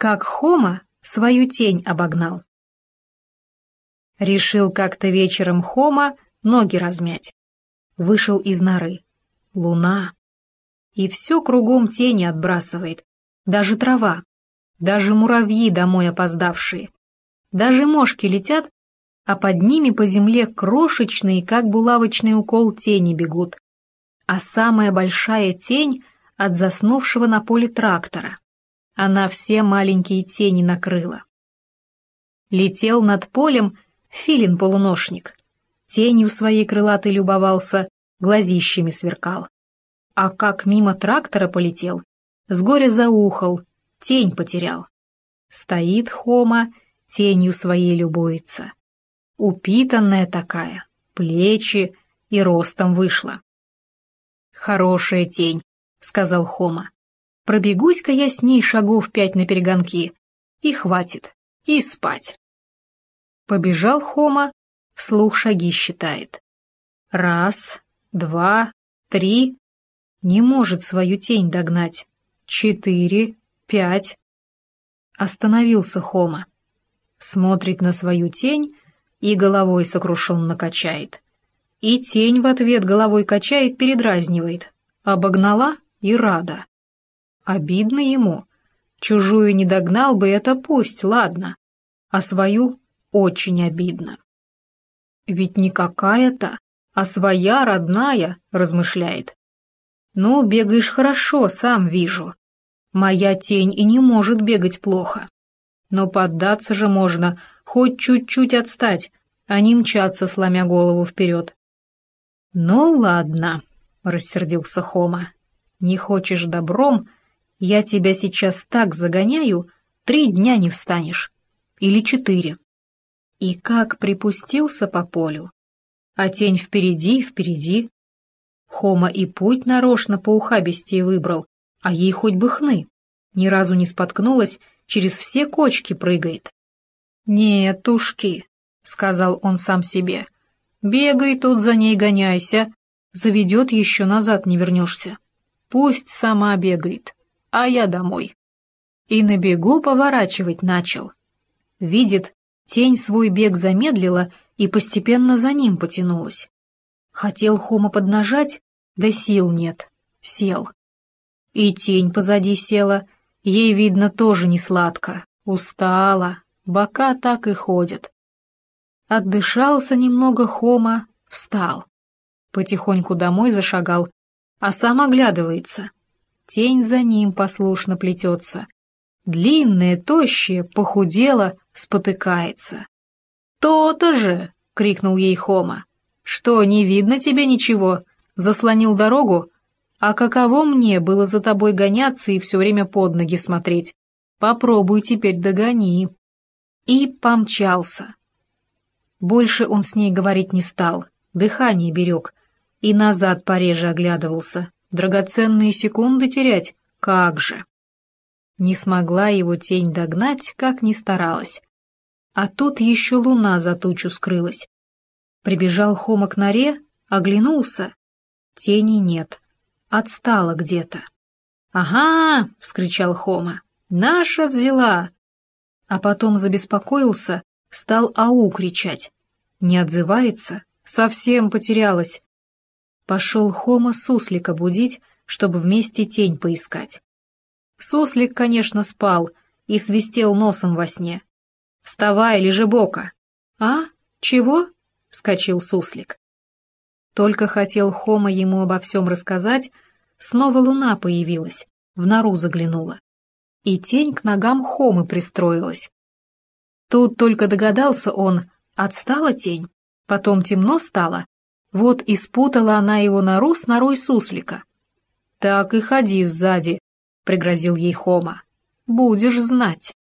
Как Хома свою тень обогнал. Решил как-то вечером Хома ноги размять. Вышел из норы. Луна. И все кругом тени отбрасывает. Даже трава. Даже муравьи домой опоздавшие. Даже мошки летят, а под ними по земле крошечные, как булавочный укол, тени бегут. А самая большая тень от заснувшего на поле трактора. Она все маленькие тени накрыла. Летел над полем филин-полуношник. Тенью своей крылатой любовался, глазищами сверкал. А как мимо трактора полетел, с горя заухал, тень потерял. Стоит Хома, тенью своей любуется. Упитанная такая, плечи и ростом вышла. «Хорошая тень», — сказал Хома. «Пробегусь-ка я с ней шагов 5 наперегонки, и хватит, и спать». Побежал Хома, вслух шаги считает. 1, 2, 3. Не может свою тень догнать. 4, 5. Остановился Хома. Смотрит на свою тень и головой сокрушенно качает. И тень в ответ головой качает, передразнивает. Обогнала и рада. Обидно ему. Чужую не догнал бы, это пусть, ладно. А свою очень обидно. Ведь не какая-то, а своя, родная, размышляет. Ну, бегаешь хорошо, сам вижу. Моя тень и не может бегать плохо. Но поддаться же можно, хоть чуть-чуть отстать, а не мчаться, сломя голову вперед. Ну, ладно, рассердился Хома. Не хочешь добром, я тебя сейчас так загоняю, 3 дня не встанешь. Или 4. И как припустился по полю. А тень впереди. Хома и путь нарочно по ухабистее выбрал, а ей хоть бы хны. Ни разу не споткнулась, через все кочки прыгает. «Нет, ушки», — сказал он сам себе, — «бегай тут за ней, гоняйся, заведет, еще назад не вернешься. Пусть сама бегает, а я домой». И на бегу поворачивать начал. Видит, тень свой бег замедлила и постепенно за ним потянулась. Хотел Хома поднажать, да сил нет, сел. И тень позади села, ей, видно, тоже не сладко, устала, бока так и ходят. Отдышался немного Хома, встал. Потихоньку домой зашагал, а сам оглядывается. Тень за ним послушно плетется. Длинная, тощая, похудела, спотыкается. «То-то же!» — крикнул ей Хома. «Что, не видно тебе ничего? Заслонил дорогу? А каково мне было за тобой гоняться и все время под ноги смотреть? Попробуй теперь догони». И помчался. Больше он с ней говорить не стал, дыхание берег, и назад пореже оглядывался. Драгоценные секунды терять? Как же! Не смогла его тень догнать, как ни старалась. А тут еще луна за тучу скрылась. Прибежал Хома к норе, оглянулся. Тени нет, отстала где-то. «Ага!» — вскричал Хома. «Наша взяла!» А потом забеспокоился, стал «ау» кричать. Не отзывается, совсем потерялась. Пошел Хома суслика будить, чтобы вместе тень поискать. Суслик, конечно, спал и свистел носом во сне. «Вставай, лежебока!» «А? Чего?» — вскочил суслик. Только хотел Хома ему обо всем рассказать, снова луна появилась, в нору заглянула. И тень к ногам Хомы пристроилась. Тут только догадался он, отстала тень, потом темно стало, вот и спутала она его нору с норой суслика. «Так и ходи сзади», — пригрозил ей Хома, — «будешь знать».